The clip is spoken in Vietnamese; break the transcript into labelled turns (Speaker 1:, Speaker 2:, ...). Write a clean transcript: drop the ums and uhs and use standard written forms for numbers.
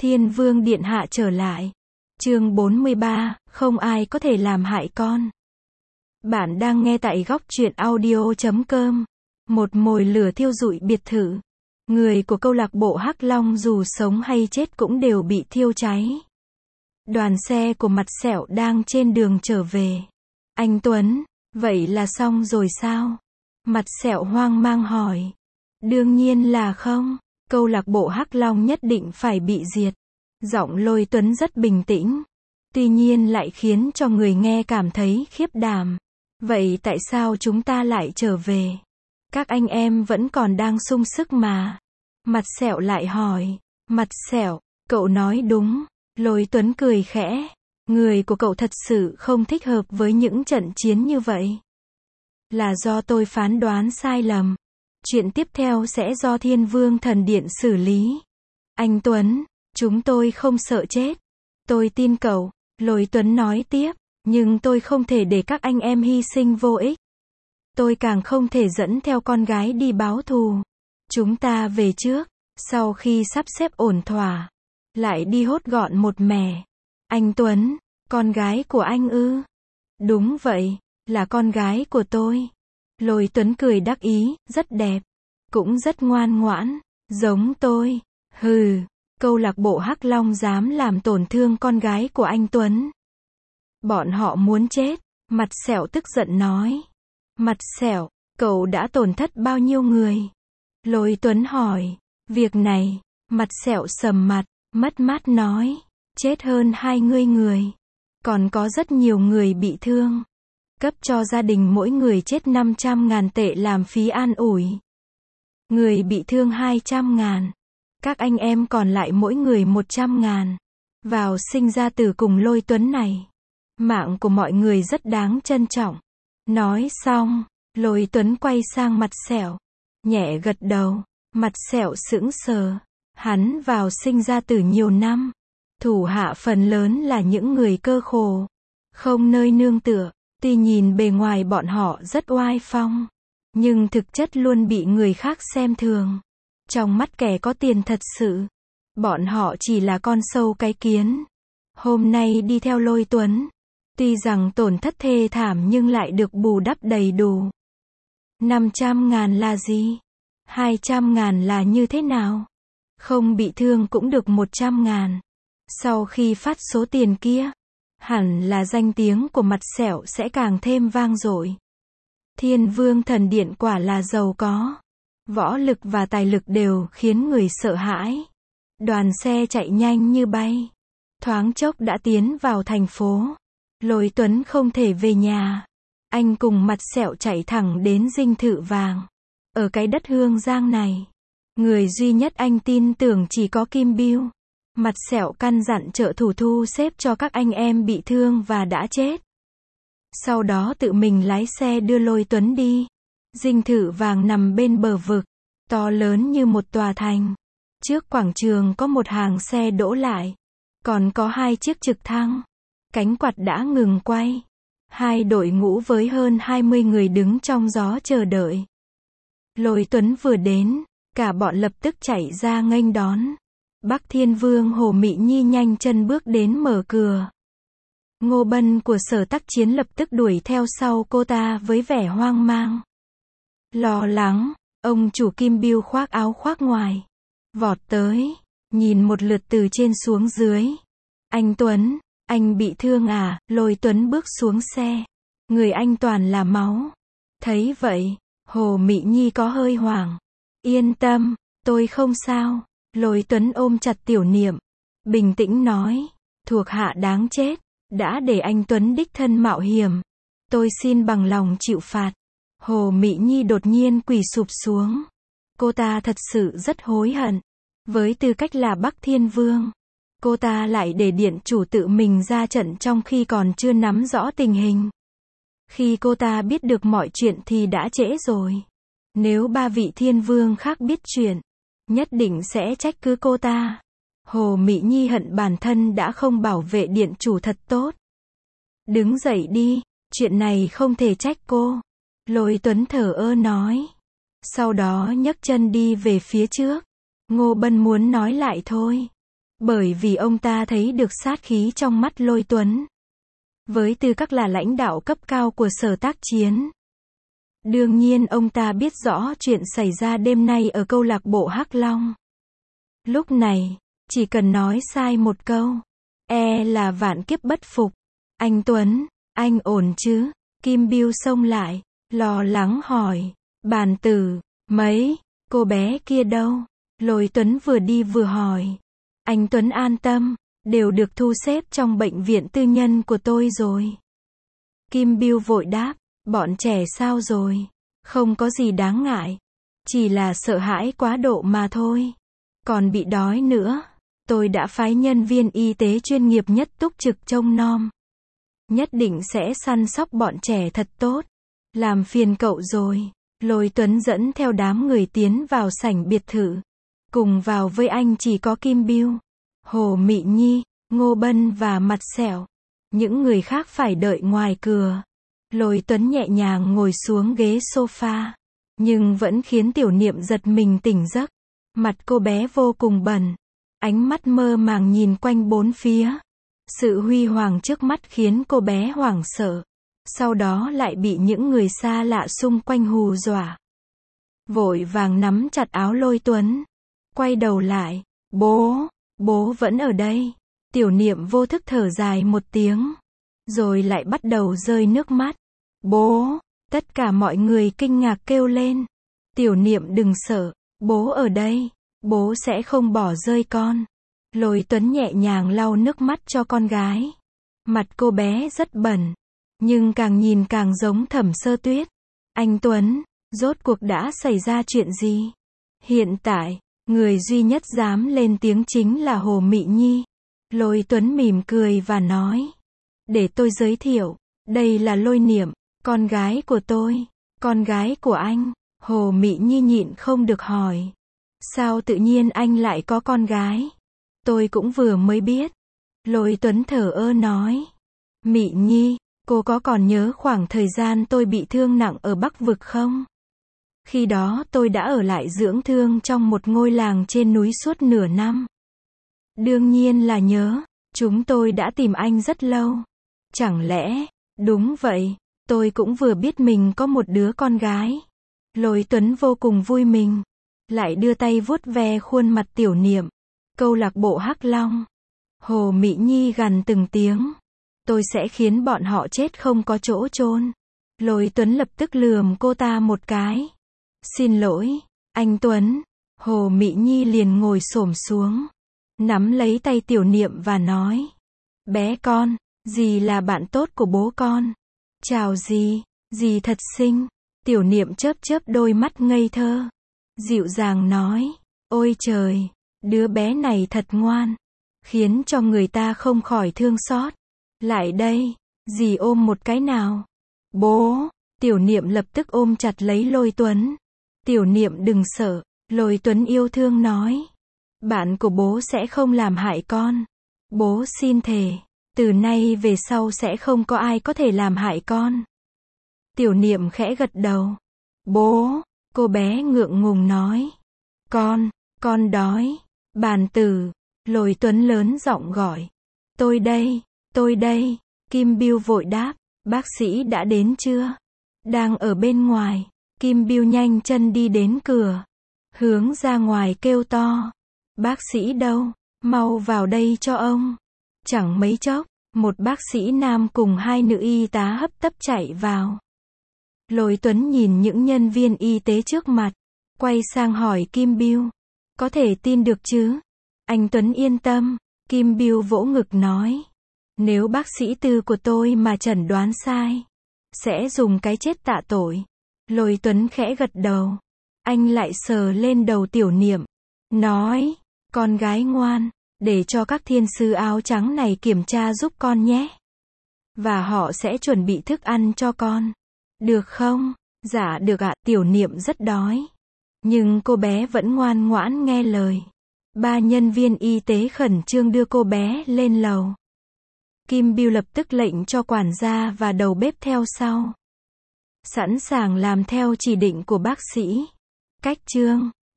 Speaker 1: Thiên Vương Điện Hạ trở lại. Chương 43, không ai có thể làm hại con. Bạn đang nghe tại góc truyện audio.com. Một mồi lửa thiêu rụi biệt thự. Người của câu lạc bộ Hắc Long dù sống hay chết cũng đều bị thiêu cháy. Đoàn xe của Mặt Sẹo đang trên đường trở về. Anh Tuấn, vậy là xong rồi sao? Mặt Sẹo hoang mang hỏi. Đương nhiên là không. Câu lạc bộ Hắc Long nhất định phải bị diệt. Giọng Lôi Tuấn rất bình tĩnh. Tuy nhiên lại khiến cho người nghe cảm thấy khiếp đảm. Vậy tại sao chúng ta lại trở về? Các anh em vẫn còn đang sung sức mà. Mặt Sẹo lại hỏi. Mặt Sẹo, cậu nói đúng. Lôi Tuấn cười khẽ. Người của cậu thật sự không thích hợp với những trận chiến như vậy. Là do tôi phán đoán sai lầm. Chuyện tiếp theo sẽ do Thiên Vương Thần Điện xử lý. Anh Tuấn, chúng tôi không sợ chết. Tôi tin cậu, Lôi Tuấn nói tiếp. Nhưng tôi không thể để các anh em hy sinh vô ích. Tôi càng không thể dẫn theo con gái đi báo thù. Chúng ta về trước, sau khi sắp xếp ổn thỏa, lại đi hốt gọn một mẻ. Anh Tuấn, con gái của anh ư? Đúng vậy, là con gái của tôi. Lôi Tuấn cười đắc ý, rất đẹp, cũng rất ngoan ngoãn, giống tôi. Hừ, câu lạc bộ Hắc Long dám làm tổn thương con gái của anh Tuấn. Bọn họ muốn chết, Mặt Sẹo tức giận nói. Mặt Sẹo, cậu đã tổn thất bao nhiêu người? Lôi Tuấn hỏi. Việc này, Mặt Sẹo sầm mặt, mất mát nói. Chết hơn 20 người. Còn có rất nhiều người bị thương. Cấp cho gia đình mỗi người chết 500.000 tệ làm phí an ủi. Người bị thương 200.000. Các anh em còn lại mỗi người 100.000. Vào sinh ra tử cùng Lôi Tuấn này. Mạng của mọi người rất đáng trân trọng. Nói xong, Lôi Tuấn quay sang Mặt Sẹo. Nhẹ gật đầu. Mặt Sẹo sững sờ. Hắn vào sinh ra tử nhiều năm. Thủ hạ phần lớn là những người cơ khổ. Không nơi nương tựa. Tuy nhìn bề ngoài bọn họ rất oai phong. Nhưng thực chất luôn bị người khác xem thường. Trong mắt kẻ có tiền thật sự. Bọn họ chỉ là con sâu cái kiến. Hôm nay đi theo Lôi Tuấn. Tuy rằng tổn thất thê thảm nhưng lại được bù đắp đầy đủ. 500.000 là gì? 200.000 là như thế nào? Không bị thương cũng được 100.000. Sau khi phát số tiền kia, hẳn là danh tiếng của Mặt Sẹo sẽ càng thêm vang dội. Thiên Vương Thần Điện quả là giàu có. Võ lực và tài lực đều khiến người sợ hãi. Đoàn xe chạy nhanh như bay. Thoáng chốc đã tiến vào thành phố. Lôi Tuấn không thể về nhà. Anh cùng Mặt Sẹo chạy thẳng đến dinh thự vàng. Ở cái đất Hương Giang này, người duy nhất anh tin tưởng chỉ có Kim Bưu. Mặt Sẹo căn dặn trợ thủ thu xếp cho các anh em bị thương và đã chết. Sau đó tự mình lái xe đưa Lôi Tuấn đi. Dinh thự vàng nằm bên bờ vực, to lớn như một tòa thành. Trước quảng trường có một hàng xe đỗ lại. Còn có 2 chiếc trực thăng. Cánh quạt đã ngừng quay. 2 đội ngũ với hơn 20 người đứng trong gió chờ đợi. Lôi Tuấn vừa đến, cả bọn lập tức chạy ra nghênh đón. Bắc Thiên Vương Hồ Mị Nhi nhanh chân bước đến mở cửa. Ngô Bân của Sở Tác Chiến lập tức đuổi theo sau cô ta với vẻ hoang mang. Lo lắng, ông chủ Kim Bưu khoác áo khoác ngoài. Vọt tới, nhìn một lượt từ trên xuống dưới. Anh Tuấn, anh bị thương à? Lôi Tuấn bước xuống xe. Người anh toàn là máu. Thấy vậy, Hồ Mị Nhi có hơi hoảng. Yên tâm, tôi không sao. Lôi Tuấn ôm chặt Tiểu Niệm. Bình tĩnh nói. Thuộc hạ đáng chết. Đã để anh Tuấn đích thân mạo hiểm. Tôi xin bằng lòng chịu phạt. Hồ Mị Nhi đột nhiên quỳ sụp xuống. Cô ta thật sự rất hối hận. Với tư cách là Bắc Thiên Vương, cô ta lại để điện chủ tự mình ra trận trong khi còn chưa nắm rõ tình hình. Khi cô ta biết được mọi chuyện thì đã trễ rồi. Nếu 3 vị thiên vương khác biết chuyện, nhất định sẽ trách cứ cô ta. Hồ Mị Nhi hận bản thân đã không bảo vệ điện chủ thật tốt. Đứng dậy đi, chuyện này không thể trách cô. Lôi Tuấn thở ơ nói. Sau đó nhấc chân đi về phía trước. Ngô Bân muốn nói lại thôi. Bởi vì ông ta thấy được sát khí trong mắt Lôi Tuấn. Với tư cách là lãnh đạo cấp cao của sở tác chiến. Đương nhiên ông ta biết rõ chuyện xảy ra đêm nay ở câu lạc bộ Hắc Long. Lúc này, chỉ cần nói sai một câu, là vạn kiếp bất phục. Anh Tuấn, anh ổn chứ? Kim Biêu xông lại, lo lắng hỏi. Bàn tử, mấy, cô bé kia đâu? Lôi Tuấn vừa đi vừa hỏi. Anh Tuấn an tâm, đều được thu xếp trong bệnh viện tư nhân của tôi rồi. Kim Biêu vội đáp, bọn trẻ sao rồi? Không có gì đáng ngại. Chỉ là sợ hãi quá độ mà thôi. Còn bị đói nữa. Tôi đã phái nhân viên y tế chuyên nghiệp nhất túc trực trông nom. Nhất định sẽ săn sóc bọn trẻ thật tốt. Làm phiền cậu rồi. Lôi Tuấn dẫn theo đám người tiến vào sảnh biệt thự. Cùng vào với anh chỉ có Kim Biêu, Hồ Mị Nhi, Ngô Bân và Mặt Sẹo. Những người khác phải đợi ngoài cửa. Lôi Tuấn nhẹ nhàng ngồi xuống ghế sofa. Nhưng vẫn khiến Tiểu Niệm giật mình tỉnh giấc. Mặt cô bé vô cùng bẩn. Ánh mắt mơ màng nhìn quanh bốn phía. Sự huy hoàng trước mắt khiến cô bé hoảng sợ. Sau đó lại bị những người xa lạ xung quanh hù dọa. Vội vàng nắm chặt áo Lôi Tuấn. Quay đầu lại. Bố vẫn ở đây. Tiểu Niệm vô thức thở dài một tiếng. Rồi lại bắt đầu rơi nước mắt. Bố! Tất cả mọi người kinh ngạc kêu lên. Tiểu Niệm đừng sợ. Bố ở đây. Bố sẽ không bỏ rơi con. Lôi Tuấn nhẹ nhàng lau nước mắt cho con gái. Mặt cô bé rất bẩn. Nhưng càng nhìn càng giống Thẩm Sơ Tuyết. Anh Tuấn, rốt cuộc đã xảy ra chuyện gì? Hiện tại, người duy nhất dám lên tiếng chính là Hồ Mị Nhi. Lôi Tuấn mỉm cười và nói. Để tôi giới thiệu. Đây là Lôi Niệm, con gái của tôi. Con gái của anh. Hồ Mị Nhi nhịn không được hỏi. Sao tự nhiên anh lại có con gái? Tôi cũng vừa mới biết. Lôi Tuấn thở ơ nói. Mị Nhi, cô có còn nhớ khoảng thời gian tôi bị thương nặng ở Bắc Vực không? Khi đó tôi đã ở lại dưỡng thương trong một ngôi làng trên núi suốt nửa năm. Đương nhiên là nhớ. Chúng tôi đã tìm anh rất lâu. Chẳng lẽ, đúng vậy, tôi cũng vừa biết mình có một đứa con gái. Lôi Tuấn vô cùng vui mừng. Lại đưa tay vuốt ve khuôn mặt Tiểu Niệm. Câu lạc bộ Hắc Long. Hồ Mị Nhi gằn từng tiếng. Tôi sẽ khiến bọn họ chết không có chỗ chôn. Lôi Tuấn lập tức lườm cô ta một cái. Xin lỗi, anh Tuấn. Hồ Mị Nhi liền ngồi xổm xuống. Nắm lấy tay Tiểu Niệm và nói. Bé con, dì là bạn tốt của bố con. Chào dì thật xinh. Tiểu Niệm chớp chớp đôi mắt ngây thơ. Dịu dàng nói. Ôi trời, đứa bé này thật ngoan. Khiến cho người ta không khỏi thương xót. Lại đây, dì ôm một cái nào. Bố! Tiểu Niệm lập tức ôm chặt lấy Lôi Tuấn. Tiểu Niệm đừng sợ. Lôi Tuấn yêu thương nói. Bạn của bố sẽ không làm hại con. Bố xin thề. Từ nay về sau sẽ không có ai có thể làm hại con. Tiểu Niệm khẽ gật đầu. Bố! Cô bé ngượng ngùng nói. Con đói. Bàn tử. Lôi Tuấn lớn giọng gọi. Tôi đây. Kim Biêu vội đáp. Bác sĩ đã đến chưa? Đang ở bên ngoài. Kim Biêu nhanh chân đi đến cửa. Hướng ra ngoài kêu to. Bác sĩ đâu? Mau vào đây cho ông. Chẳng mấy chốc, một bác sĩ nam cùng hai nữ y tá hấp tấp chạy vào. Lôi Tuấn nhìn những nhân viên y tế trước mặt. Quay sang hỏi Kim Biêu. Có thể tin được chứ? Anh Tuấn yên tâm. Kim Biêu vỗ ngực nói. Nếu bác sĩ tư của tôi mà chẩn đoán sai, sẽ dùng cái chết tạ tội. Lôi Tuấn khẽ gật đầu. Anh lại sờ lên đầu Tiểu Niệm. Nói. Con gái ngoan. Để cho các thiên sư áo trắng này kiểm tra giúp con nhé. Và họ sẽ chuẩn bị thức ăn cho con. Được không? Dạ được ạ. Tiểu Niệm rất đói. Nhưng cô bé vẫn ngoan ngoãn nghe lời. Ba nhân viên y tế khẩn trương đưa cô bé lên lầu. Kim Biêu lập tức lệnh cho quản gia và đầu bếp theo sau. Sẵn sàng làm theo chỉ định của bác sĩ. Cách chương